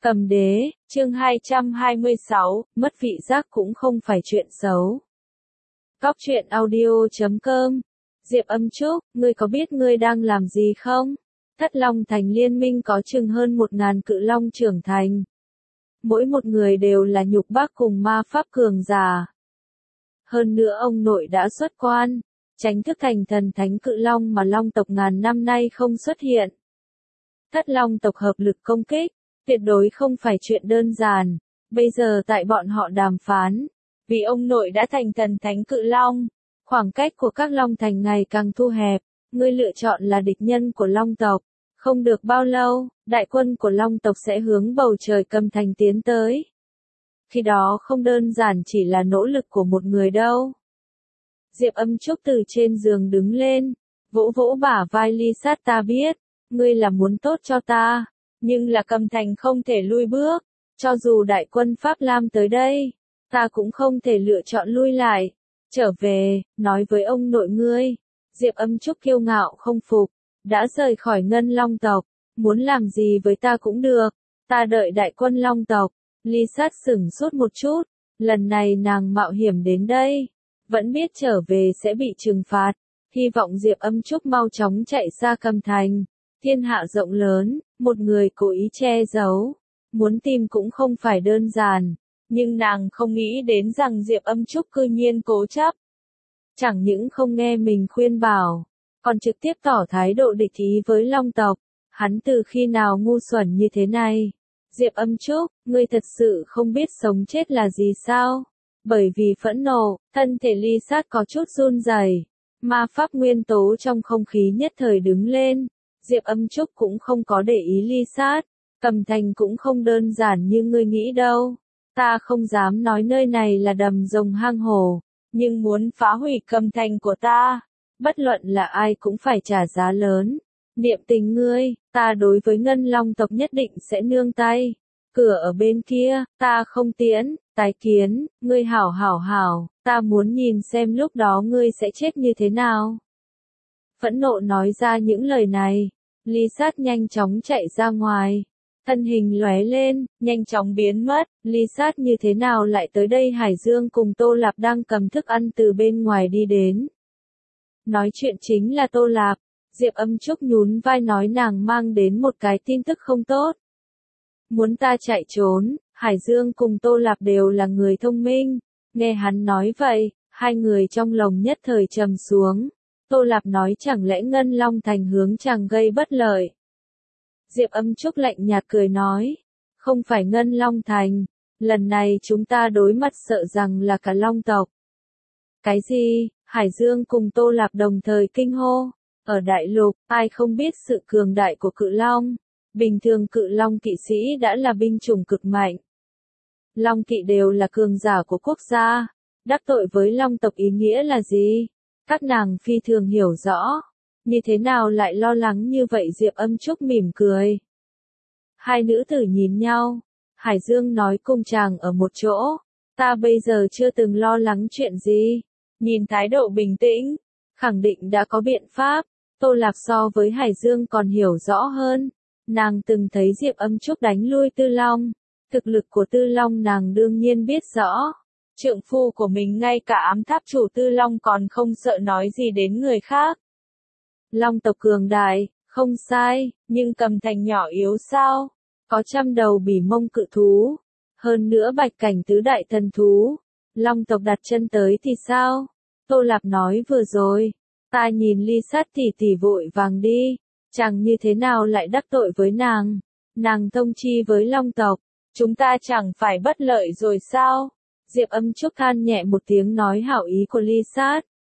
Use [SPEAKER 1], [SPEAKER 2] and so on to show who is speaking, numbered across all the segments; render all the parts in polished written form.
[SPEAKER 1] Cầm đế, chương 226, mất vị giác cũng không phải chuyện xấu. Góc truyện audio.com. Diệp Âm Trúc, ngươi có biết ngươi đang làm gì không? Thất Long Thành liên minh có chừng hơn 1.000 cự long trưởng thành. Mỗi một người đều là nhục bác cùng ma pháp cường giả. Hơn nữa ông nội đã xuất quan, tránh thức thành thần thánh cự long mà long tộc ngàn năm nay không xuất hiện. Thất Long tộc hợp lực công kích, tuyệt đối không phải chuyện đơn giản. Bây giờ tại bọn họ đàm phán, vì ông nội đã thành thần thánh cự long, khoảng cách của các long thành ngày càng thu hẹp, ngươi lựa chọn là địch nhân của long tộc. Không được bao lâu, đại quân của long tộc sẽ hướng bầu trời Cầm Thành tiến tới. Khi đó không đơn giản chỉ là nỗ lực của một người đâu. Diệp Âm Trúc từ trên giường đứng lên, vỗ vỗ bả vai Ly Sát, ta biết, ngươi là muốn tốt cho ta, nhưng là Cầm Thành không thể lui bước, cho dù đại quân Pháp Lam tới đây, ta cũng không thể lựa chọn lui lại, trở về, nói với ông nội ngươi. Diệp Âm Trúc kiêu ngạo không phục, đã rời khỏi Ngân Long tộc, muốn làm gì với ta cũng được, ta đợi đại quân Long tộc. Ly Sát sửng sốt một chút, lần này nàng mạo hiểm đến đây, vẫn biết trở về sẽ bị trừng phạt, hy vọng Diệp Âm Trúc mau chóng chạy ra Cầm Thành. Thiên hạ rộng lớn, một người cố ý che giấu, muốn tìm cũng không phải đơn giản, nhưng nàng không nghĩ đến rằng Diệp Âm Trúc cư nhiên cố chấp. Chẳng những không nghe mình khuyên bảo, còn trực tiếp tỏ thái độ địch ý với Long tộc, hắn từ khi nào ngu xuẩn như thế này? Diệp Âm Trúc, ngươi thật sự không biết sống chết là gì sao? Bởi vì phẫn nộ, thân thể Ly Sát có chút run rẩy, ma pháp nguyên tố trong không khí nhất thời đứng lên. Diệp Âm Trúc cũng không có để ý Ly Sát, Cầm Thành cũng không đơn giản như ngươi nghĩ đâu. Ta không dám nói nơi này là đầm rồng hang hổ, nhưng muốn phá hủy Cầm Thành của ta, bất luận là ai cũng phải trả giá lớn. Niệm tình ngươi, ta đối với Ngân Long tộc nhất định sẽ nương tay. Cửa ở bên kia, ta không tiễn, tái kiến, ngươi hảo, ta muốn nhìn xem lúc đó ngươi sẽ chết như thế nào. Phẫn nộ nói ra những lời này, Ly Sát nhanh chóng chạy ra ngoài, thân hình lóe lên, nhanh chóng biến mất. Ly Sát như thế nào lại tới đây? Hải Dương cùng Tô Lạp đang cầm thức ăn từ bên ngoài đi đến. Nói chuyện chính là Tô Lạp. Diệp Âm Trúc nhún vai nói nàng mang đến một cái tin tức không tốt. Muốn ta chạy trốn. Hải Dương cùng Tô Lạp đều là người thông minh, nghe hắn nói vậy, hai người trong lòng nhất thời trầm xuống. Tô Lạp nói chẳng lẽ Ngân Long Thành hướng chàng gây bất lợi. Diệp Âm Trúc lạnh nhạt cười nói, không phải Ngân Long Thành, lần này chúng ta đối mặt sợ rằng là cả Long tộc. Cái gì? Hải Dương cùng Tô Lạp đồng thời kinh hô. Ở đại lục, ai không biết sự cường đại của cự long? Bình thường cự long kỵ sĩ đã là binh chủng cực mạnh. Long kỵ đều là cường giả của quốc gia. Đắc tội với Long tộc ý nghĩa là gì? Các nàng phi thường hiểu rõ. Như thế nào lại lo lắng như vậy? Diệp Âm Trúc mỉm cười. Hai nữ tử nhìn nhau. Hải Dương nói cùng chàng ở một chỗ. Ta bây giờ chưa từng lo lắng chuyện gì. Nhìn thái độ bình tĩnh, khẳng định đã có biện pháp. Tô Lạp so với Hải Dương còn hiểu rõ hơn. Nàng từng thấy Diệp Âm Trúc đánh lui Tư Long. Thực lực của Tư Long nàng đương nhiên biết rõ. Trượng phu của mình ngay cả ám tháp chủ Tư Long còn không sợ nói gì đến người khác. Long tộc cường đại, không sai, nhưng Cầm Thành nhỏ yếu sao? Có 100 đầu bỉ mông cự thú. Hơn nữa bạch cảnh tứ đại thần thú. Long tộc đặt chân tới thì sao? Tô Lạp nói vừa rồi. Ta nhìn Ly Sát tỷ tỷ vội vàng đi. Chẳng như thế nào lại đắc tội với nàng. Nàng thông chi với Long tộc. Chúng ta chẳng phải bất lợi rồi sao? Diệp Âm Trúc than nhẹ một tiếng nói hảo ý của Ly Sát.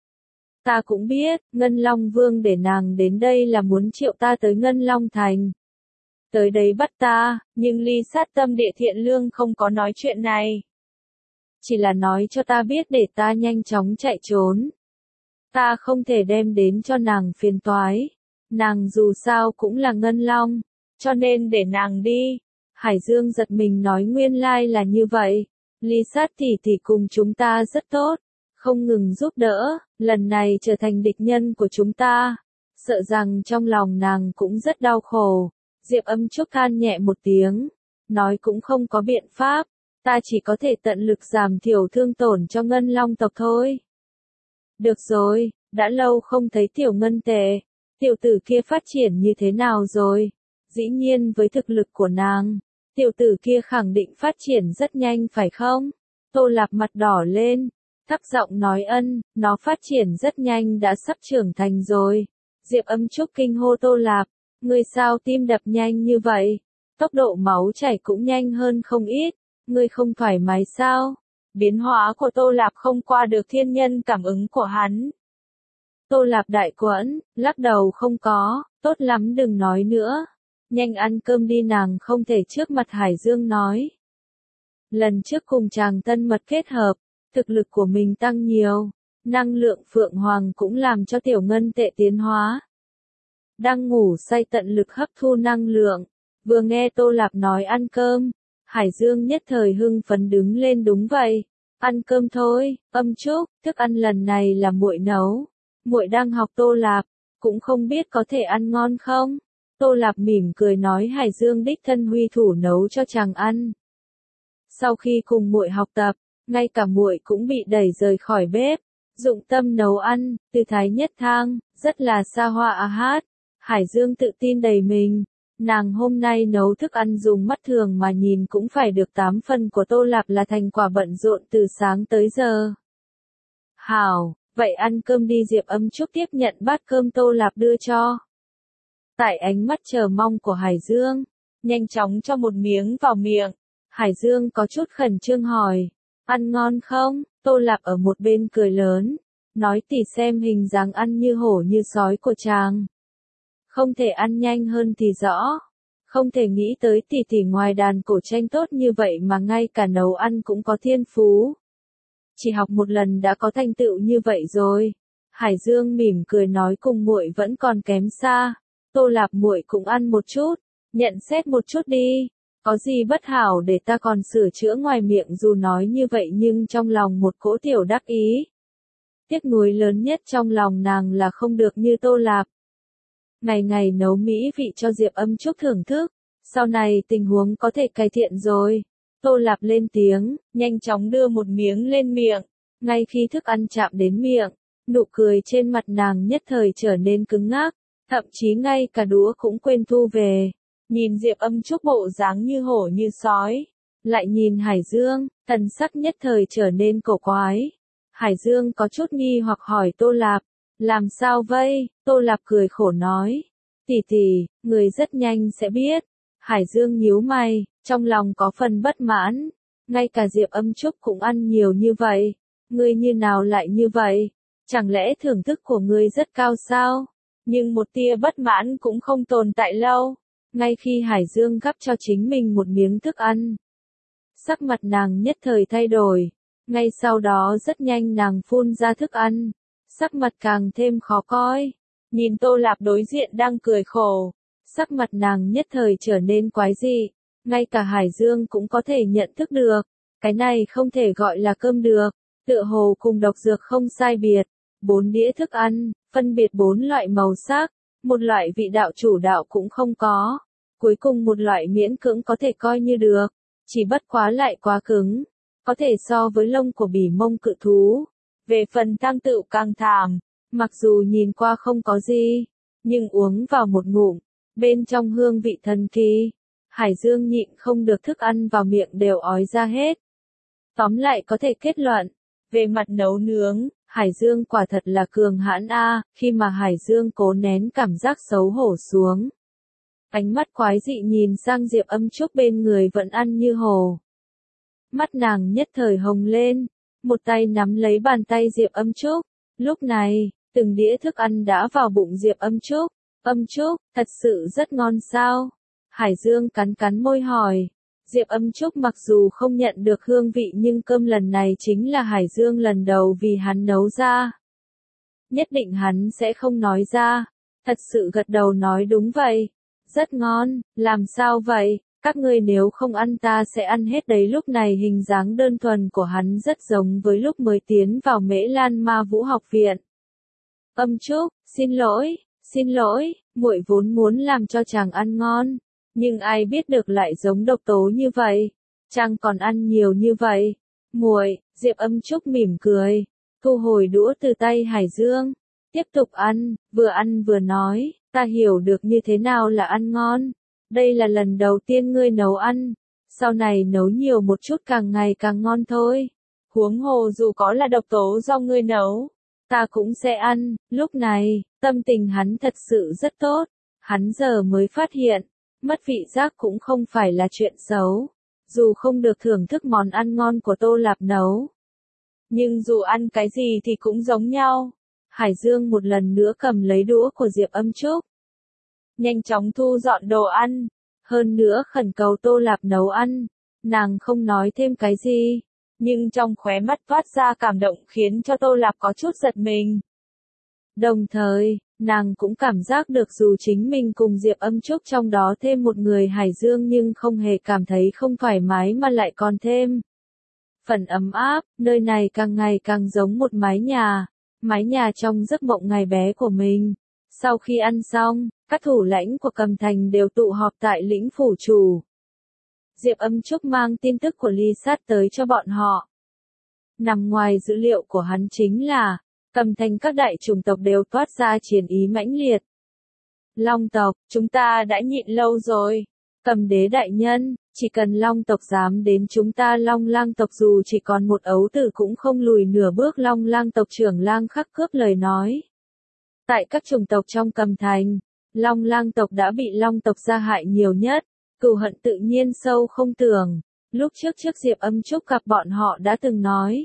[SPEAKER 1] Ta cũng biết, Ngân Long Vương để nàng đến đây là muốn triệu ta tới Ngân Long Thành. Tới đấy bắt ta, nhưng Ly Sát tâm địa thiện lương không có nói chuyện này. Chỉ là nói cho ta biết để ta nhanh chóng chạy trốn. Ta không thể đem đến cho nàng phiền toái. Nàng dù sao cũng là Ngân Long, cho nên để nàng đi. Hải Dương giật mình nói nguyên lai là như vậy. Ly Sát tỷ tỷ cùng chúng ta rất tốt, không ngừng giúp đỡ, lần này trở thành địch nhân của chúng ta. Sợ rằng trong lòng nàng cũng rất đau khổ. Diệp Âm Trúc than nhẹ một tiếng. nói cũng không có biện pháp, ta chỉ có thể tận lực giảm thiểu thương tổn cho Ngân Long tộc thôi. Được rồi, đã lâu không thấy Tiểu Ngân Tệ, tiểu tử kia phát triển như thế nào rồi? Dĩ nhiên với thực lực của nàng, tiểu tử kia khẳng định phát triển rất nhanh phải không? Tô Lạp mặt đỏ lên, thấp giọng nói nó phát triển rất nhanh đã sắp trưởng thành rồi. Diệp Âm Trúc kinh hô Tô Lạp, ngươi sao tim đập nhanh như vậy? Tốc độ máu chảy cũng nhanh hơn không ít, ngươi không thoải mái sao? Biến hóa của Tô Lạp không qua được thiên nhân cảm ứng của hắn. Tô Lạp đại quẫn, lắc đầu không có, tốt lắm đừng nói nữa. Nhanh ăn cơm đi, nàng không thể trước mặt Hải Dương nói. Lần trước cùng chàng tân mật kết hợp, thực lực của mình tăng nhiều, năng lượng Phượng Hoàng cũng làm cho Tiểu Ngân Tệ tiến hóa. Đang ngủ say tận lực hấp thu năng lượng, vừa nghe Tô Lạp nói ăn cơm, Hải Dương nhất thời hưng phấn đứng lên. Đúng vậy, ăn cơm thôi, Âm Trúc, thức ăn lần này là muội nấu, muội đang học Tô Lạp, cũng không biết có thể ăn ngon không? Tô Lạp mỉm cười nói Hải Dương đích thân huy thủ nấu cho chàng ăn. Sau khi cùng muội học tập, ngay cả muội cũng bị đẩy rời khỏi bếp, dụng tâm nấu ăn, tư thái nhất thang, rất là xa hoa hát. Hải Dương tự tin đầy mình, nàng hôm nay nấu thức ăn dùng mắt thường mà nhìn cũng phải được 8 phần của Tô Lạp là thành quả bận rộn từ sáng tới giờ. Hảo, vậy ăn cơm đi. Diệp Âm Trúc tiếp nhận bát cơm Tô Lạp đưa cho. Tại ánh mắt chờ mong của Hải Dương, nhanh chóng cho một miếng vào miệng. Hải Dương có chút khẩn trương hỏi, ăn ngon không? Tô Lạp ở một bên cười lớn, nói tỷ xem hình dáng ăn như hổ như sói của chàng. Không thể ăn nhanh hơn thì rõ. Không thể nghĩ tới tỷ tỷ ngoài đàn cổ tranh tốt như vậy mà ngay cả nấu ăn cũng có thiên phú. Chỉ học một lần đã có thành tựu như vậy rồi. Hải Dương mỉm cười nói cùng muội vẫn còn kém xa. Tô Lạp muội cũng ăn một chút, nhận xét một chút đi. Có gì bất hảo để ta còn sửa chữa. Ngoài miệng dù nói như vậy nhưng trong lòng một cỗ tiểu đắc ý. Tiếc nuối lớn nhất trong lòng nàng là không được như Tô Lạp. Ngày ngày nấu mỹ vị cho Diệp Âm Trúc thưởng thức, sau này tình huống có thể cải thiện rồi. Tô Lạp lên tiếng, nhanh chóng đưa một miếng lên miệng. Ngay khi thức ăn chạm đến miệng, nụ cười trên mặt nàng nhất thời trở nên cứng ngắc, thậm chí ngay cả đũa cũng quên thu về. Nhìn Diệp Âm Trúc bộ dáng như hổ như sói, lại nhìn Hải Dương, thần sắc nhất thời trở nên cổ quái. Hải Dương có chút nghi hoặc hỏi Tô Lạp, làm sao vậy? Tô Lạp cười khổ nói, tỷ tỷ, người rất nhanh sẽ biết. Hải Dương nhíu mày, trong lòng có phần bất mãn, ngay cả Diệp Âm Trúc cũng ăn nhiều như vậy, ngươi như nào lại như vậy? Chẳng lẽ thưởng thức của ngươi rất cao sao? Nhưng một tia bất mãn cũng không tồn tại lâu. Ngay khi Hải Dương gắp cho chính mình một miếng thức ăn, sắc mặt nàng nhất thời thay đổi. Ngay sau đó rất nhanh nàng phun ra thức ăn, sắc mặt càng thêm khó coi. Nhìn Tô Lạp đối diện đang cười khổ, sắc mặt nàng nhất thời trở nên quái dị. Ngay cả Hải Dương cũng có thể nhận thức được, cái này không thể gọi là cơm được, tựa hồ cùng độc dược không sai biệt. 4 đĩa thức ăn, phân biệt 4 loại màu sắc, một loại vị đạo chủ đạo cũng không có. Cuối cùng một loại miễn cưỡng có thể coi như được, chỉ bất quá lại quá cứng, có thể so với lông của bỉ mông cự thú. Về phần tăng tựu càng thảm, mặc dù nhìn qua không có gì, nhưng uống vào một ngụm, bên trong hương vị thần kỳ. Hải Dương nhịn không được thức ăn vào miệng đều ói ra hết. Tóm lại có thể kết luận, về mặt nấu nướng, Hải Dương quả thật là cường hãn a. Khi mà Hải Dương cố nén cảm giác xấu hổ xuống, ánh mắt quái dị nhìn sang Diệp Âm Trúc bên người vẫn ăn như hổ. Mắt nàng nhất thời hồng lên, một tay nắm lấy bàn tay Diệp Âm Trúc. Lúc này, từng đĩa thức ăn đã vào bụng Diệp Âm Trúc. Âm Trúc, thật sự rất ngon sao? Hải Dương cắn cắn môi hỏi. Diệp Âm Trúc mặc dù không nhận được hương vị nhưng cơm lần này chính là Hải Dương lần đầu vì hắn nấu ra. Nhất định hắn sẽ không nói ra. Thật sự gật đầu nói đúng vậy. Rất ngon, làm sao vậy? Các ngươi nếu không ăn ta sẽ ăn hết đấy. Lúc này hình dáng đơn thuần của hắn rất giống với lúc mới tiến vào Mễ Lan Ma Vũ học viện. Âm Trúc, xin lỗi, muội vốn muốn làm cho chàng ăn ngon, Nhưng ai biết được lại giống độc tố như vậy, chăng còn ăn nhiều như vậy. Muội, Diệp Âm Trúc mỉm cười, thu hồi đũa từ tay Hải Dương, tiếp tục ăn vừa nói, ta hiểu được như thế nào là ăn ngon. Đây là lần đầu tiên ngươi nấu ăn, sau này nấu nhiều một chút càng ngày càng ngon thôi. Huống hồ dù có là độc tố do ngươi nấu, ta cũng sẽ ăn. Lúc này, tâm tình hắn thật sự rất tốt, hắn giờ mới phát hiện, mất vị giác cũng không phải là chuyện xấu. Dù không được thưởng thức món ăn ngon của Tô Lạp nấu, nhưng dù ăn cái gì thì cũng giống nhau. Hải Dương một lần nữa cầm lấy đũa của Diệp Âm Trúc, nhanh chóng thu dọn đồ ăn, hơn nữa khẩn cầu Tô Lạp nấu ăn. Nàng không nói thêm cái gì, nhưng trong khóe mắt toát ra cảm động khiến cho Tô Lạp có chút giật mình. Đồng thời, nàng cũng cảm giác được dù chính mình cùng Diệp Âm Trúc trong đó thêm một người Hải Dương nhưng không hề cảm thấy không thoải mái mà lại còn thêm phần ấm áp. Nơi này càng ngày càng giống một mái nhà trong giấc mộng ngày bé của mình. Sau khi ăn xong, các thủ lãnh của Cầm Thành đều tụ họp tại lĩnh phủ chủ. Diệp Âm Trúc mang tin tức của Ly Sát tới cho bọn họ. Nằm ngoài dữ liệu của hắn chính là, Cầm Thành các đại chủng tộc đều toát ra chiến ý mãnh liệt. Long tộc, chúng ta đã nhịn lâu rồi. Cầm đế đại nhân, chỉ cần Long tộc dám đến chúng ta Long Lang tộc dù chỉ còn một ấu tử cũng không lùi nửa bước. Long Lang tộc trưởng Lang Khắc cướp lời nói. Tại các chủng tộc trong Cầm Thành, Long Lang tộc đã bị Long tộc gia hại nhiều nhất, cừu hận tự nhiên sâu không tưởng. Lúc trước Diệp Âm Trúc gặp bọn họ đã từng nói,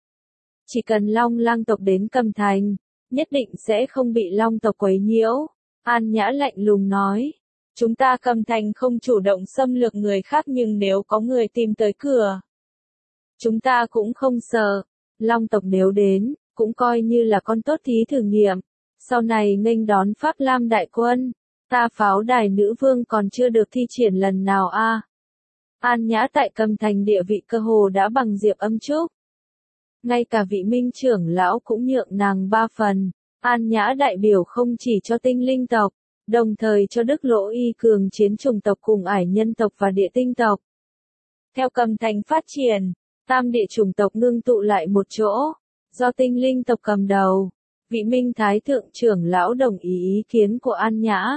[SPEAKER 1] chỉ cần Long Lang tộc đến Cầm Thành, nhất định sẽ không bị Long tộc quấy nhiễu. An Nhã lạnh lùng nói, chúng ta Cầm Thành không chủ động xâm lược người khác nhưng nếu có người tìm tới cửa, chúng ta cũng không sợ. Long tộc nếu đến, cũng coi như là con tốt thí thử nghiệm. Sau này nghênh đón Pháp Lam đại quân, ta Pháo Đài nữ vương còn chưa được thi triển lần nào a. An Nhã tại Cầm Thành địa vị cơ hồ đã bằng Diệp Âm Trúc. Ngay cả vị minh trưởng lão cũng nhượng nàng 3 phần. An Nhã đại biểu không chỉ cho tinh linh tộc, đồng thời cho Đức Lỗ Y cường chiến chủng tộc cùng ải nhân tộc và địa tinh tộc. Theo Cầm Thành phát triển, tam địa chủng tộc ngưng tụ lại một chỗ, do tinh linh tộc cầm đầu. Vị minh thái thượng trưởng lão đồng ý kiến của An Nhã.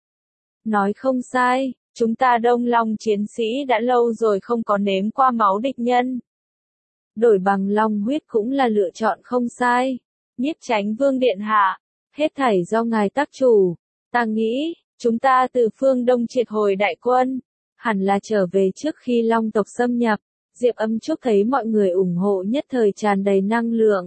[SPEAKER 1] Nói không sai, chúng ta Đông Long chiến sĩ đã lâu rồi không có nếm qua máu địch nhân. Đổi bằng long huyết cũng là lựa chọn không sai. Nhiếp Chánh Vương điện hạ, hết thảy do ngài tác chủ. Ta nghĩ, chúng ta từ phương Đông triệt hồi đại quân, hẳn là trở về trước khi Long tộc xâm nhập. Diệp Âm Trúc thấy mọi người ủng hộ nhất thời tràn đầy năng lượng.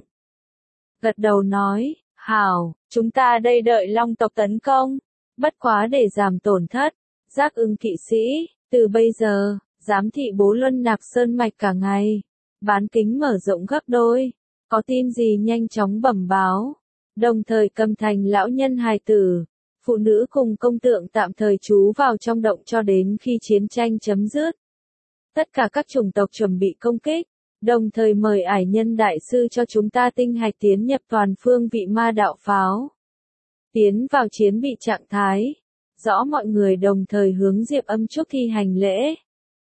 [SPEAKER 1] Gật đầu nói, hảo, chúng ta đây đợi Long tộc tấn công, bất quá để giảm tổn thất. Giác Ưng kỵ sĩ, từ bây giờ, giám thị Bố Luân Nạc Sơn mạch cả ngày, bán kính mở rộng gấp đôi, có tin gì nhanh chóng bẩm báo. Đồng thời Cầm Thành lão nhân hài tử, phụ nữ cùng công tượng tạm thời trú vào trong động cho đến khi chiến tranh chấm dứt. Tất cả các chủng tộc chuẩn bị công kích, đồng thời mời ải nhân đại sư cho chúng ta tinh hạch tiến nhập toàn phương vị ma đạo pháo. Tiến vào chiến bị trạng thái. Rõ mọi người đồng thời hướng Diệp Âm Trúc thi hành lễ.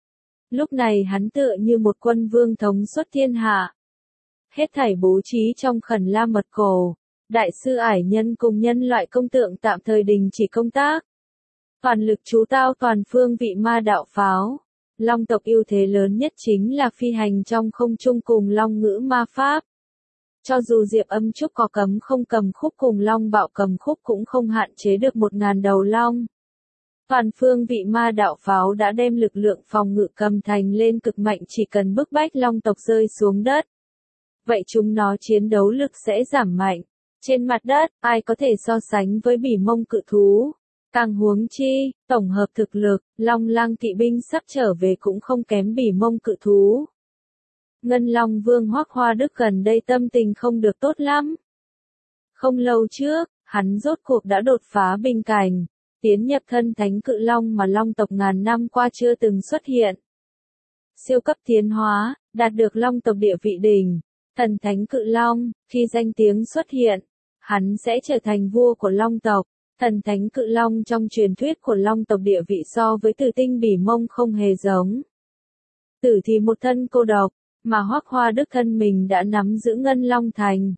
[SPEAKER 1] Lúc này hắn tựa như một quân vương thống suốt thiên hạ. Hết thảy bố trí trong Khẩn La mật cổ, đại sư ải nhân cùng nhân loại công tượng tạm thời đình chỉ công tác. Toàn lực chú tao toàn phương vị ma đạo pháo. Long tộc ưu thế lớn nhất chính là phi hành trong không trung cùng long ngữ ma pháp. Cho dù Diệp Âm Trúc có cấm không cầm khúc cùng long bạo cầm khúc cũng không hạn chế được 1000 đầu long. Toàn phương vị ma đạo pháo đã đem lực lượng phòng ngự Cầm Thành lên cực mạnh, chỉ cần bức bách long tộc rơi xuống đất. Vậy chúng nó chiến đấu lực sẽ giảm mạnh. Trên mặt đất, ai có thể so sánh với bỉ mông cự thú? Càng huống chi, tổng hợp thực lực, Long Lang kỵ binh sắp trở về cũng không kém bỉ mông cự thú. Ngân Long Vương Hoắc Hoa Đức gần đây tâm tình không được tốt lắm. Không lâu trước, hắn rốt cuộc đã đột phá bình cảnh, tiến nhập thân thánh cự long mà long tộc ngàn năm qua chưa từng xuất hiện. Siêu cấp tiến hóa, đạt được long tộc địa vị đỉnh, thần thánh cự long, khi danh tiếng xuất hiện, hắn sẽ trở thành vua của long tộc. Thần thánh cự long trong truyền thuyết của long tộc địa vị so với Tử Tinh Bỉ Mông không hề giống. Tử thì một thân cô độc, mà Hoắc Hoa Đức thân mình đã nắm giữ Ngân Long Thành.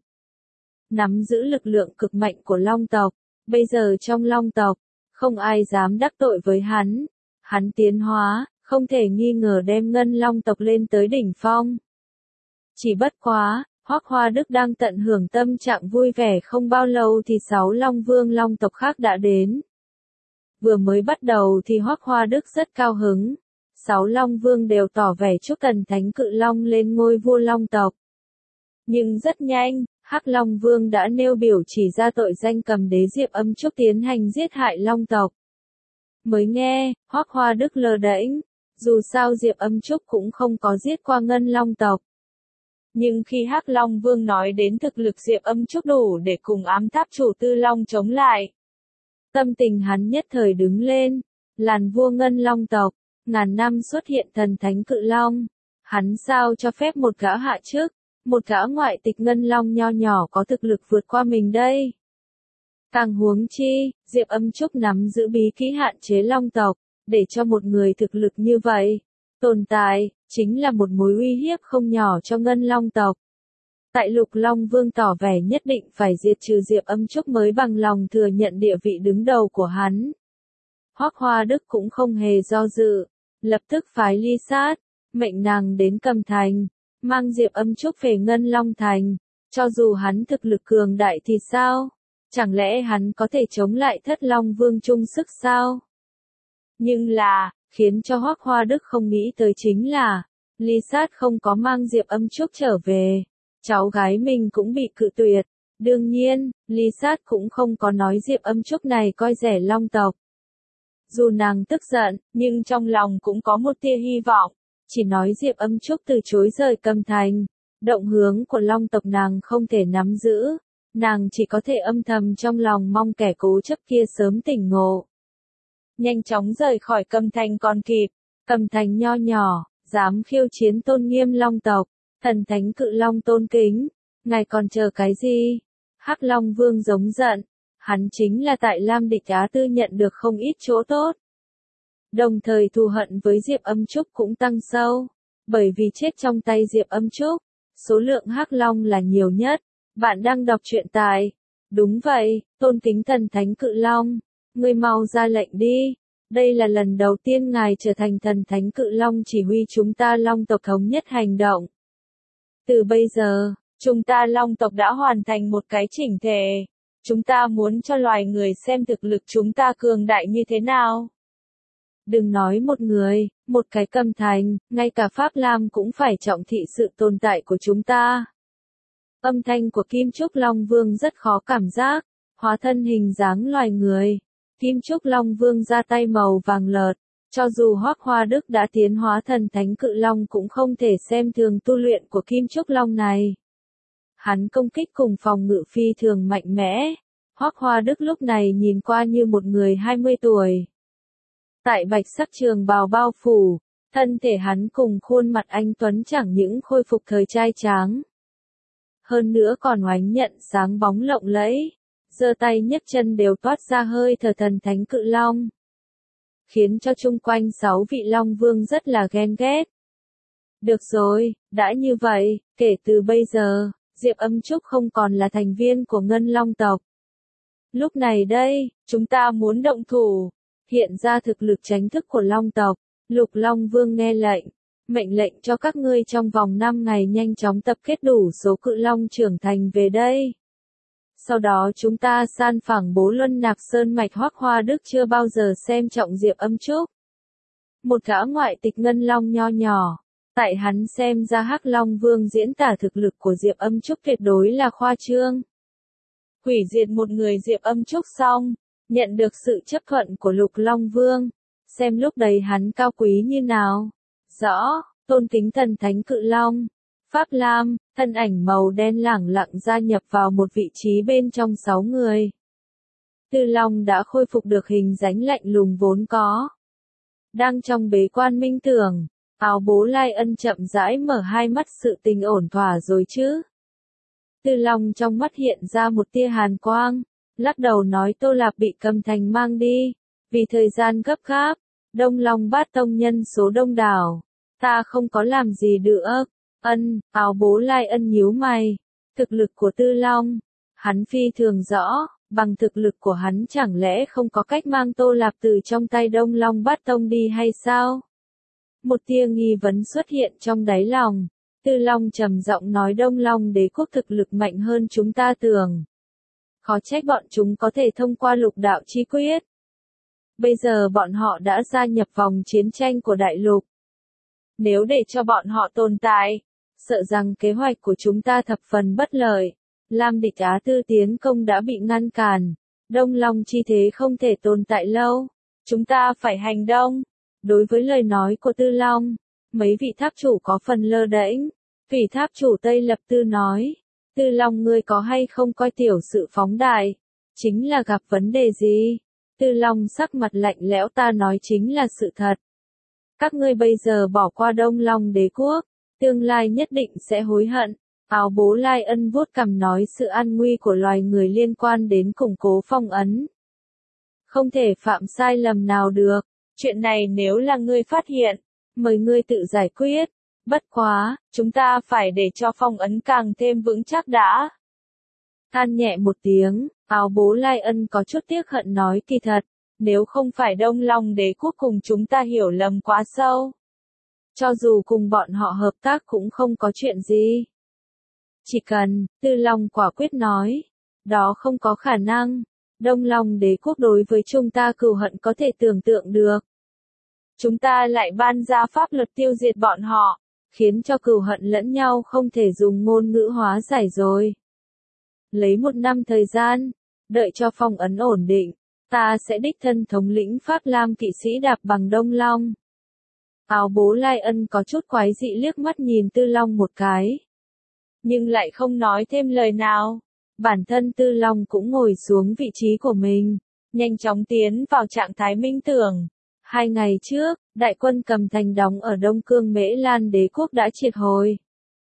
[SPEAKER 1] Nắm giữ lực lượng cực mạnh của long tộc, bây giờ trong long tộc, không ai dám đắc tội với hắn. Hắn tiến hóa, không thể nghi ngờ đem Ngân Long tộc lên tới đỉnh phong. Chỉ bất quá, Hoắc Hoa Đức đang tận hưởng tâm trạng vui vẻ không bao lâu thì 6 Long Vương Long tộc khác đã đến. Vừa mới bắt đầu thì Hoắc Hoa Đức rất cao hứng. 6 Long Vương đều tỏ vẻ chúc thần thánh cự long lên ngôi vua Long tộc. Nhưng rất nhanh, Hắc Long Vương đã nêu biểu chỉ ra tội danh cầm đế Diệp Âm Trúc tiến hành giết hại Long tộc. Mới nghe, Hoắc Hoa Đức lờ đễnh, dù sao Diệp Âm Trúc cũng không có giết qua Ngân Long tộc. Nhưng khi Hắc Long Vương nói đến thực lực Diệp Âm Trúc đủ để cùng ám tháp chủ Tư Long chống lại, tâm tình hắn nhất thời đứng lên. Làn vua Ngân Long tộc, ngàn năm xuất hiện thần thánh cự long, hắn sao cho phép một gã hạ chức, một gã ngoại tịch Ngân Long nho nhỏ có thực lực vượt qua mình đây? Càng huống chi, Diệp Âm Trúc nắm giữ bí kỹ hạn chế long tộc, để cho một người thực lực như vậy tồn tại, chính là một mối uy hiếp không nhỏ cho Ngân Long tộc. Tại Lục Long Vương tỏ vẻ nhất định phải diệt trừ Diệp Âm Trúc mới bằng lòng thừa nhận địa vị đứng đầu của hắn. Hoắc Hoa Đức cũng không hề do dự, lập tức phái Ly Sát, mệnh nàng đến Cầm Thành, mang Diệp Âm Trúc về Ngân Long Thành. Cho dù hắn thực lực cường đại thì sao? Chẳng lẽ hắn có thể chống lại Thất Long Vương chung sức sao? Nhưng là, khiến cho Hoắc Hoa Đức không nghĩ tới chính là, Ly Sát không có mang Diệp Âm Trúc trở về. Cháu gái mình cũng bị cự tuyệt. Đương nhiên, Ly Sát cũng không có nói Diệp Âm Trúc này coi rẻ long tộc. Dù nàng tức giận, nhưng trong lòng cũng có một tia hy vọng. Chỉ nói Diệp Âm Trúc từ chối rời Cầm Thành. Động hướng của long tộc nàng không thể nắm giữ. Nàng chỉ có thể âm thầm trong lòng mong kẻ cố chấp kia sớm tỉnh ngộ. Nhanh chóng rời khỏi Cầm Thành còn kịp. Cầm Thành nho nhỏ, dám khiêu chiến tôn nghiêm long tộc. Thần thánh cự long tôn kính, ngài còn chờ cái gì? Hắc Long Vương giống giận, hắn chính là tại Lam Địch Á Tư nhận được không ít chỗ tốt. Đồng thời thù hận với Diệp Âm Trúc cũng tăng sâu, bởi vì chết trong tay Diệp Âm Trúc, số lượng Hắc Long là nhiều nhất. Bạn đang đọc truyện tại. Đúng vậy, tôn kính thần thánh cự long, ngươi mau ra lệnh đi. Đây là lần đầu tiên ngài trở thành thần thánh cự long chỉ huy chúng ta long tộc thống nhất hành động. Từ bây giờ, chúng ta long tộc đã hoàn thành một cái chỉnh thể. Chúng ta muốn cho loài người xem thực lực chúng ta cường đại như thế nào. Đừng nói một người, một cái Cầm Thành, ngay cả Pháp Lam cũng phải trọng thị sự tồn tại của chúng ta. Âm thanh của Kim Trúc Long Vương rất khó cảm giác, hóa thân hình dáng loài người. Kim Trúc Long Vương ra tay màu vàng lợt. Cho dù Hoắc Hoa Đức đã tiến hóa thần thánh cự long cũng không thể xem thường tu luyện của Kim Trúc Long này. Hắn công kích cùng phòng ngự phi thường mạnh mẽ. Hoắc Hoa Đức lúc này nhìn qua như một người 20 tuổi. Tại bạch sắc trường bào bao phủ, thân thể hắn cùng khuôn mặt anh tuấn chẳng những khôi phục thời trai tráng. Hơn nữa còn oánh nhận sáng bóng lộng lẫy, giơ tay nhấc chân đều toát ra hơi thở thần thánh cự long. Khiến cho chung quanh 6 vị Long Vương rất là ghen ghét. Được rồi, đã như vậy, kể từ bây giờ, Diệp Âm Trúc không còn là thành viên của Ngân Long tộc. Lúc này đây, chúng ta muốn động thủ, hiện ra thực lực tránh thức của Long tộc. Lục Long Vương nghe lệnh, mệnh lệnh cho các ngươi trong vòng 5 ngày nhanh chóng tập kết đủ số cự long trưởng thành về đây. Sau đó chúng ta san phẳng Bố Luân Nạc Sơn mạch. Hoắc Hoa Đức chưa bao giờ xem trọng Diệp Âm Trúc. Một gã ngoại tịch Ngân Long nho nhỏ, tại hắn xem ra Hắc Long Vương diễn tả thực lực của Diệp Âm Trúc tuyệt đối là khoa trương. Hủy diệt một người Diệp Âm Trúc xong, nhận được sự chấp thuận của Lục Long Vương, xem lúc đấy hắn cao quý như nào. Rõ, tôn kính thần thánh cự long. Pháp Lam, thân ảnh màu đen lẳng lặng gia nhập vào một vị trí bên trong 6 người. Tư Long đã khôi phục được hình dáng lạnh lùng vốn có. Đang trong bế quan minh tưởng, Áo Bố Lai Ân chậm rãi mở hai mắt. Sự tình ổn thỏa rồi chứ? Tư Long trong mắt hiện ra một tia hàn quang, lắc đầu nói Tô Lạp bị Cầm Thành mang đi, vì thời gian gấp gáp, Đông Long Bát Tông nhân số đông đảo, ta không có làm gì được. Áo Bố Lai Ân nhíu mày, thực lực của Tư Long, hắn phi thường rõ, bằng thực lực của hắn chẳng lẽ không có cách mang Tô Lạp từ trong tay Đông Long Bát Tông đi hay sao? Một tia nghi vấn xuất hiện trong đáy lòng, Tư Long trầm giọng nói Đông Long đế quốc thực lực mạnh hơn chúng ta tưởng. Khó trách bọn chúng có thể thông qua lục đạo chi quyết. Bây giờ bọn họ đã gia nhập vòng chiến tranh của đại lục. Nếu để cho bọn họ tồn tại, sợ rằng kế hoạch của chúng ta thập phần bất lợi. Lam Địch Á Tư tiến công đã bị ngăn cản. Đông Long chi thế không thể tồn tại lâu. Chúng ta phải hành động. Đối với lời nói của Tư Long, mấy vị tháp chủ có phần lơ đễnh. Vị tháp chủ Tây Lập Tư nói, Tư Long ngươi có hay không coi tiểu sự phóng đại, chính là gặp vấn đề gì? Tư Long sắc mặt lạnh lẽo ta nói chính là sự thật. Các ngươi bây giờ bỏ qua Đông Long đế quốc, tương lai nhất định sẽ hối hận. Áo Bố Lai Ân vuốt cằm nói sự an nguy của loài người liên quan đến củng cố phong ấn. Không thể phạm sai lầm nào được, chuyện này nếu là ngươi phát hiện, mời ngươi tự giải quyết. Bất quá, chúng ta phải để cho phong ấn càng thêm vững chắc đã. Than nhẹ một tiếng, Áo Bố Lai Ân có chút tiếc hận nói kỳ thật, nếu không phải Đông Long đế quốc cùng chúng ta hiểu lầm quá sâu. Cho dù cùng bọn họ hợp tác cũng không có chuyện gì. Chỉ cần, Tư Long quả quyết nói, đó không có khả năng, Đông Long đế quốc đối với chúng ta cừu hận có thể tưởng tượng được. Chúng ta lại ban ra pháp luật tiêu diệt bọn họ, khiến cho cừu hận lẫn nhau không thể dùng ngôn ngữ hóa giải rồi. Lấy 1 năm thời gian, đợi cho phong ấn ổn định, ta sẽ đích thân thống lĩnh Pháp Lam kỵ sĩ đạp bằng Đông Long. Áo Bố Lai Ân có chút quái dị liếc mắt nhìn Tư Long một cái. Nhưng lại không nói thêm lời nào. Bản thân Tư Long cũng ngồi xuống vị trí của mình, nhanh chóng tiến vào trạng thái minh tưởng. 2 ngày trước, đại quân Cầm Thành đóng ở Đông Cương Mễ Lan đế quốc đã triệt hồi.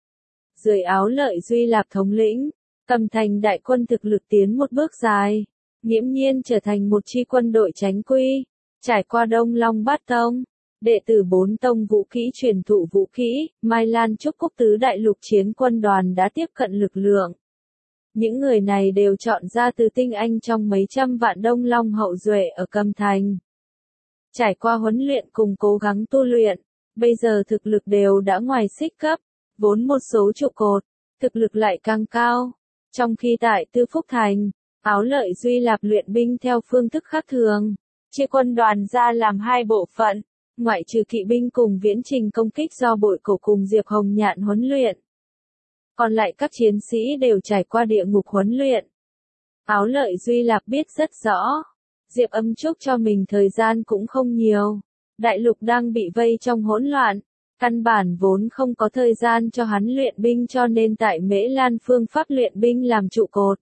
[SPEAKER 1] Dưới áo Lợi Duy Lạp thống lĩnh, Cầm Thành đại quân thực lực tiến một bước dài, nghiễm nhiên trở thành một chi quân đội chánh quy, trải qua Đông Long Bát Tông, đệ tử 4 tông vũ kỹ truyền thụ vũ kỹ, Mai Lan Trúc Cúc tứ đại lục chiến quân đoàn đã tiếp cận lực lượng. Những người này đều chọn ra từ tinh anh trong mấy trăm vạn Đông Long hậu duệ ở Cầm Thành. Trải qua huấn luyện cùng cố gắng tu luyện, bây giờ thực lực đều đã ngoài xích cấp, vốn một số trụ cột, thực lực lại càng cao. Trong khi tại Tư Phúc Thành, Áo Lợi Duy Lạp luyện binh theo phương thức khác thường, chia quân đoàn ra làm 2 bộ phận, ngoại trừ kỵ binh cùng viễn trình công kích do Bội Cổ cùng Diệp Hồng Nhạn huấn luyện. Còn lại các chiến sĩ đều trải qua địa ngục huấn luyện. Áo Lợi Duy Lạp biết rất rõ, Diệp Âm Trúc cho mình thời gian cũng không nhiều. Đại lục đang bị vây trong hỗn loạn, căn bản vốn không có thời gian cho hắn luyện binh cho nên tại Mễ Lan phương pháp luyện binh làm trụ cột.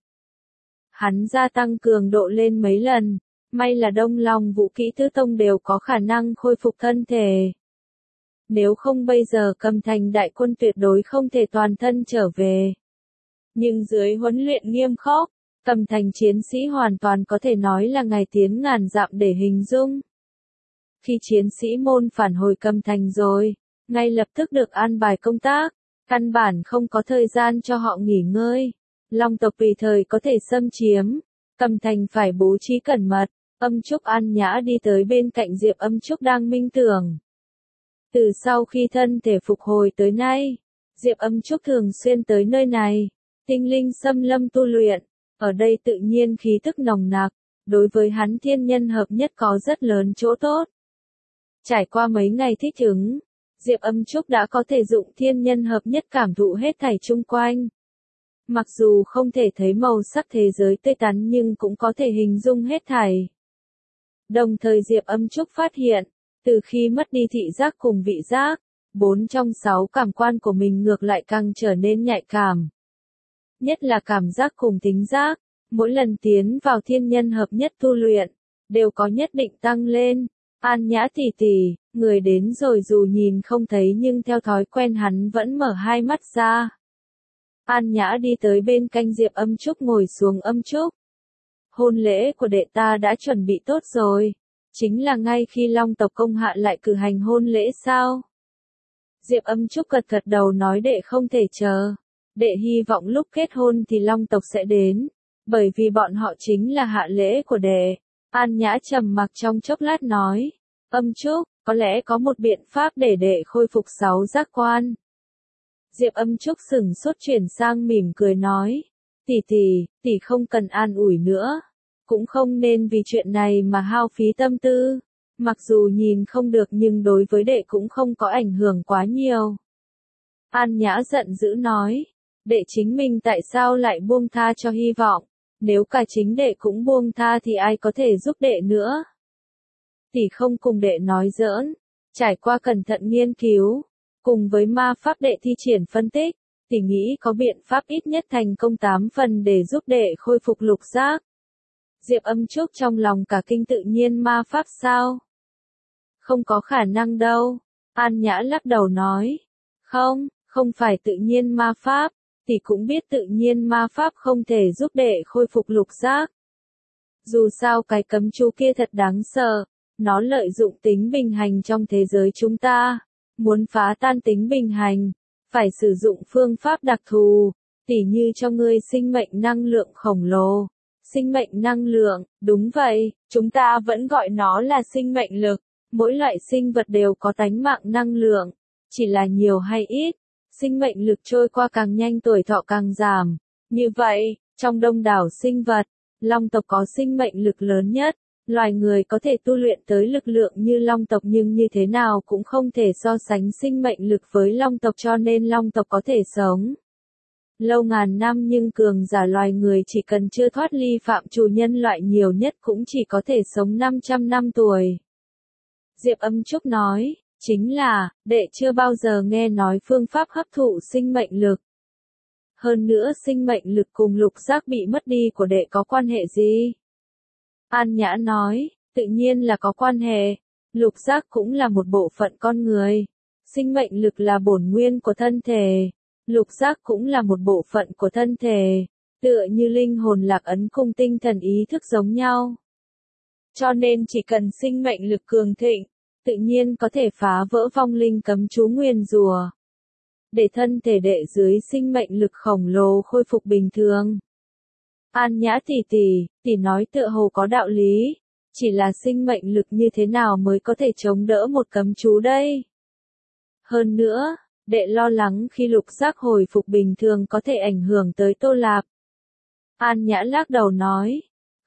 [SPEAKER 1] Hắn gia tăng cường độ lên mấy lần, may là Đông Long vũ kỹ tứ tông đều có khả năng khôi phục thân thể. Nếu không bây giờ Cầm Thành đại quân tuyệt đối không thể toàn thân trở về. Nhưng dưới huấn luyện nghiêm khắc, Cầm Thành chiến sĩ hoàn toàn có thể nói là ngày tiến ngàn dặm để hình dung. Khi chiến sĩ môn phản hồi Cầm Thành rồi, ngay lập tức được an bài công tác, căn bản không có thời gian cho họ nghỉ ngơi. Long tộc tùy thời có thể xâm chiếm, Cầm Thành phải bố trí cẩn mật. Âm Trúc An Nhã đi tới bên cạnh Diệp Âm Trúc đang minh tưởng. Từ sau khi thân thể phục hồi tới nay, Diệp Âm Trúc thường xuyên tới nơi này, tinh linh xâm lâm tu luyện, ở đây tự nhiên khí tức nồng nặc, đối với hắn thiên nhân hợp nhất có rất lớn chỗ tốt. Trải qua mấy ngày thích ứng, Diệp Âm Trúc đã có thể dụng thiên nhân hợp nhất cảm thụ hết thảy chung quanh. Mặc dù không thể thấy màu sắc thế giới tươi tắn nhưng cũng có thể hình dung hết thảy. Đồng thời Diệp Âm Trúc phát hiện, từ khi mất đi thị giác cùng vị giác, 4 trong 6 cảm quan của mình ngược lại càng trở nên nhạy cảm. Nhất là cảm giác cùng tính giác, mỗi lần tiến vào thiên nhân hợp nhất tu luyện, đều có nhất định tăng lên. An Nhã tỷ tỷ, người đến rồi dù nhìn không thấy nhưng theo thói quen hắn vẫn mở 2 mắt ra. An Nhã đi tới bên canh Diệp Âm Trúc ngồi xuống. Âm Trúc. hôn lễ của đệ ta đã chuẩn bị tốt rồi. Chính là ngay khi Long tộc công hạ lại cử hành hôn lễ sao? Diệp Âm Trúc gật gật đầu nói đệ không thể chờ. Đệ hy vọng lúc kết hôn thì Long tộc sẽ đến, bởi vì bọn họ chính là hạ lễ của đệ. An Nhã trầm mặc trong chốc lát nói, Âm Trúc, có lẽ có một biện pháp để đệ khôi phục 6 giác quan. Diệp Âm Trúc sững sốt chuyển sang mỉm cười nói, tỷ không cần an ủi nữa, cũng không nên vì chuyện này mà hao phí tâm tư, mặc dù nhìn không được nhưng đối với đệ cũng không có ảnh hưởng quá nhiều. An Nhã giận dữ nói, đệ chính mình tại sao lại buông tha cho hy vọng, nếu cả chính đệ cũng buông tha thì ai có thể giúp đệ nữa. Tỷ không cùng đệ nói giỡn, trải qua cẩn thận nghiên cứu, cùng với ma pháp đệ thi triển phân tích, tỷ nghĩ có biện pháp ít nhất thành công 8 phần để giúp đệ khôi phục lục giác. Diệp Âm Trúc trong lòng cả kinh tự nhiên ma pháp sao? Không có khả năng đâu. An Nhã lắc đầu nói. Không phải tự nhiên ma pháp, tỷ cũng biết tự nhiên ma pháp không thể giúp đệ khôi phục lục giác. Dù sao cái cấm chú kia thật đáng sợ, nó lợi dụng tính bình hành trong thế giới chúng ta. Muốn phá tan tính bình hành, phải sử dụng phương pháp đặc thù, tỉ như cho ngươi sinh mệnh năng lượng khổng lồ. Sinh mệnh năng lượng, đúng vậy, chúng ta vẫn gọi nó là sinh mệnh lực. Mỗi loại sinh vật đều có tánh mạng năng lượng, chỉ là nhiều hay ít, sinh mệnh lực trôi qua càng nhanh tuổi thọ càng giảm. Như vậy, trong đông đảo sinh vật, Long tộc có sinh mệnh lực lớn nhất. Loài người có thể tu luyện tới lực lượng như Long tộc nhưng như thế nào cũng không thể so sánh sinh mệnh lực với Long tộc, cho nên Long tộc có thể sống lâu ngàn năm nhưng cường giả loài người chỉ cần chưa thoát ly phạm trù nhân loại nhiều nhất cũng chỉ có thể sống 500 năm tuổi. Diệp Âm Trúc nói, chính là, đệ chưa bao giờ nghe nói phương pháp hấp thụ sinh mệnh lực. Hơn nữa sinh mệnh lực cùng lục giác bị mất đi của đệ có quan hệ gì? An Nhã nói, tự nhiên là có quan hệ, lục giác cũng là một bộ phận con người. Sinh mệnh lực là bổn nguyên của thân thể, lục giác cũng là một bộ phận của thân thể, tựa như linh hồn lạc ấn cùng tinh thần ý thức giống nhau. Cho nên chỉ cần sinh mệnh lực cường thịnh, tự nhiên có thể phá vỡ vong linh cấm chú nguyền rủa, để thân thể đệ dưới sinh mệnh lực khổng lồ khôi phục bình thường. An Nhã tỷ nói tựa hồ có đạo lý, chỉ là sinh mệnh lực như thế nào mới có thể chống đỡ một cấm chú đây? Hơn nữa, đệ lo lắng khi lục giác hồi phục bình thường có thể ảnh hưởng tới Tô Lạp. An Nhã lắc đầu nói,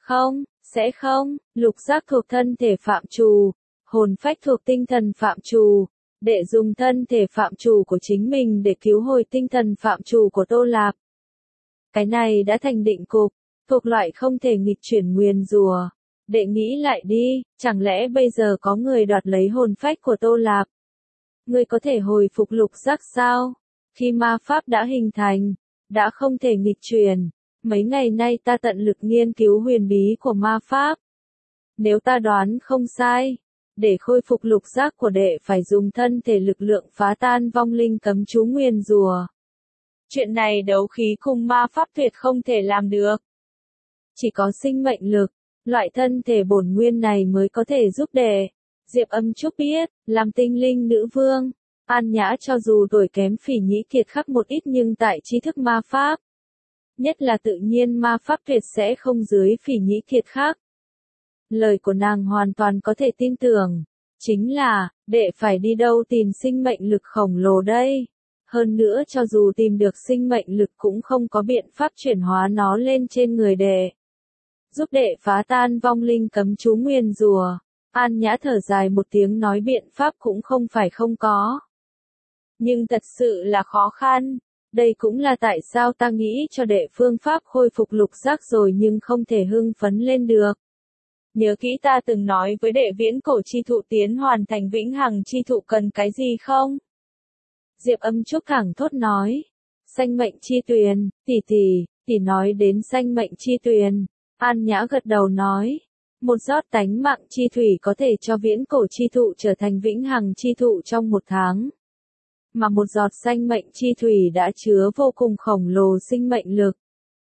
[SPEAKER 1] sẽ không, lục giác thuộc thân thể phạm trù, hồn phách thuộc tinh thần phạm trù, đệ dùng thân thể phạm trù của chính mình để cứu hồi tinh thần phạm trù của Tô Lạp. Cái này đã thành định cục, thuộc loại không thể nghịch chuyển nguyền rủa. Đệ nghĩ lại đi, chẳng lẽ bây giờ có người đoạt lấy hồn phách của Tô Lạp? Ngươi có thể hồi phục lục giác sao? Khi ma pháp đã hình thành, đã không thể nghịch chuyển. Mấy ngày nay ta tận lực nghiên cứu huyền bí của ma pháp. Nếu ta đoán không sai, để khôi phục lục giác của đệ phải dùng thân thể lực lượng phá tan vong linh cấm chú nguyền rủa. Chuyện này đấu khí cùng ma pháp tuyệt không thể làm được. Chỉ có sinh mệnh lực, loại thân thể bổn nguyên này mới có thể giúp đệ. Diệp Âm Trúc biết, làm tinh linh nữ vương, An Nhã cho dù tuổi kém Phỉ Nhĩ Kiệt khắc một ít nhưng tại tri thức ma pháp, nhất là tự nhiên ma pháp tuyệt sẽ không dưới Phỉ Nhĩ Kiệt khắc. Lời của nàng hoàn toàn có thể tin tưởng, chính là, đệ phải đi đâu tìm sinh mệnh lực khổng lồ đây. Hơn nữa cho dù tìm được sinh mệnh lực cũng không có biện pháp chuyển hóa nó lên trên người đệ. Giúp đệ phá tan vong linh cấm chú nguyền rủa. An Nhã thở dài một tiếng nói biện pháp cũng không phải không có. Nhưng thật sự là khó khăn. Đây cũng là tại sao ta nghĩ cho đệ phương pháp khôi phục lục giác rồi nhưng không thể hưng phấn lên được. Nhớ kỹ ta từng nói với đệ viễn cổ chi thụ tiến hoàn thành vĩnh hằng chi thụ cần cái gì không? Diệp Âm Trúc thẳng thốt nói. Sanh mệnh chi tuyền, tỷ nói đến sanh mệnh chi tuyền. An Nhã gật đầu nói. Một giọt tánh mạng chi thủy có thể cho viễn cổ chi thụ trở thành vĩnh hằng chi thụ trong 1 tháng. Mà một giọt sanh mệnh chi thủy đã chứa vô cùng khổng lồ sinh mệnh lực.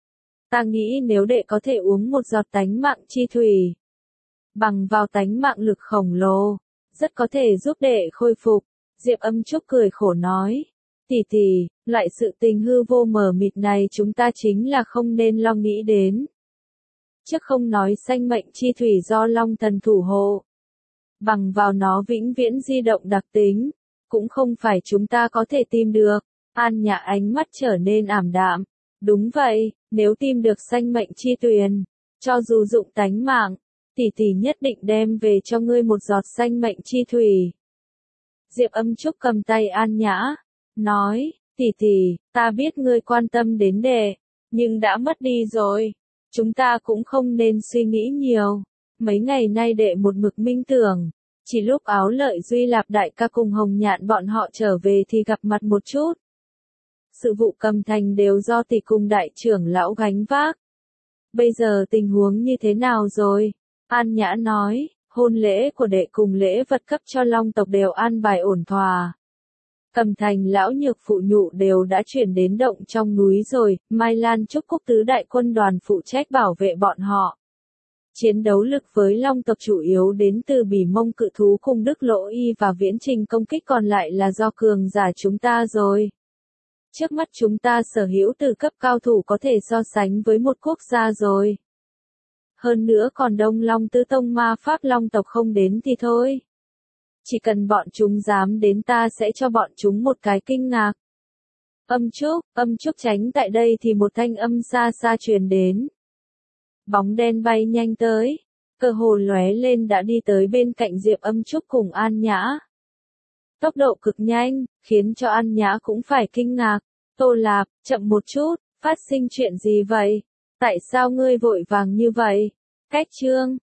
[SPEAKER 1] Ta nghĩ nếu đệ có thể uống một giọt tánh mạng chi thủy, bằng vào tánh mạng lực khổng lồ, rất có thể giúp đệ khôi phục. Diệp Âm Trúc cười khổ nói. Tỷ tỷ, loại sự tình hư vô mờ mịt này chúng ta chính là không nên lo nghĩ đến. Chứ không nói sanh mệnh chi thủy do Long Thần thủ hộ. Bằng vào nó vĩnh viễn di động đặc tính, cũng không phải chúng ta có thể tìm được. An Nhã ánh mắt trở nên ảm đạm. Đúng vậy, nếu tìm được sanh mệnh chi tuyền, cho dù dụng tánh mạng, tỷ tỷ nhất định đem về cho ngươi một giọt sanh mệnh chi thủy. Diệp Âm Trúc cầm tay An Nhã, nói, tỷ tỷ, ta biết ngươi quan tâm đến đệ, nhưng đã mất đi rồi. Chúng ta cũng không nên suy nghĩ nhiều. Mấy ngày nay đệ một mực minh tưởng, chỉ lúc Áo Lợi Duy Lạp đại ca cùng Hồng Nhạn bọn họ trở về thì gặp mặt một chút. Sự vụ Cầm Thành đều do tỷ cùng đại trưởng lão gánh vác. Bây giờ tình huống như thế nào rồi? An Nhã nói, hôn lễ của đệ cùng lễ vật cấp cho Long tộc đều an bài ổn thỏa. Cầm Thành lão nhược phụ nhụ đều đã chuyển đến động trong núi rồi, Mai Lan chúc Cúc tứ đại quân đoàn phụ trách bảo vệ bọn họ. Chiến đấu lực với Long tộc chủ yếu đến từ Bỉ Mông cự thú cùng Đức Lỗ Y và viễn trình công kích còn lại là do cường giả chúng ta rồi. Trước mắt chúng ta sở hữu từ cấp cao thủ có thể so sánh với một quốc gia rồi. Hơn nữa còn Đông Long Tứ Tông ma pháp Long tộc không đến thì thôi. Chỉ cần bọn chúng dám đến ta sẽ cho bọn chúng một cái kinh ngạc. Âm Trúc tránh tại đây thì một thanh âm xa xa truyền đến. Bóng đen bay nhanh tới, cơ hồ lóe lên đã đi tới bên cạnh Diệp Âm Trúc cùng An Nhã. Tốc độ cực nhanh, khiến cho An Nhã cũng phải kinh ngạc. Tô Lạp, chậm một chút, phát sinh chuyện gì vậy? Tại sao ngươi vội vàng như vậy? Cách chương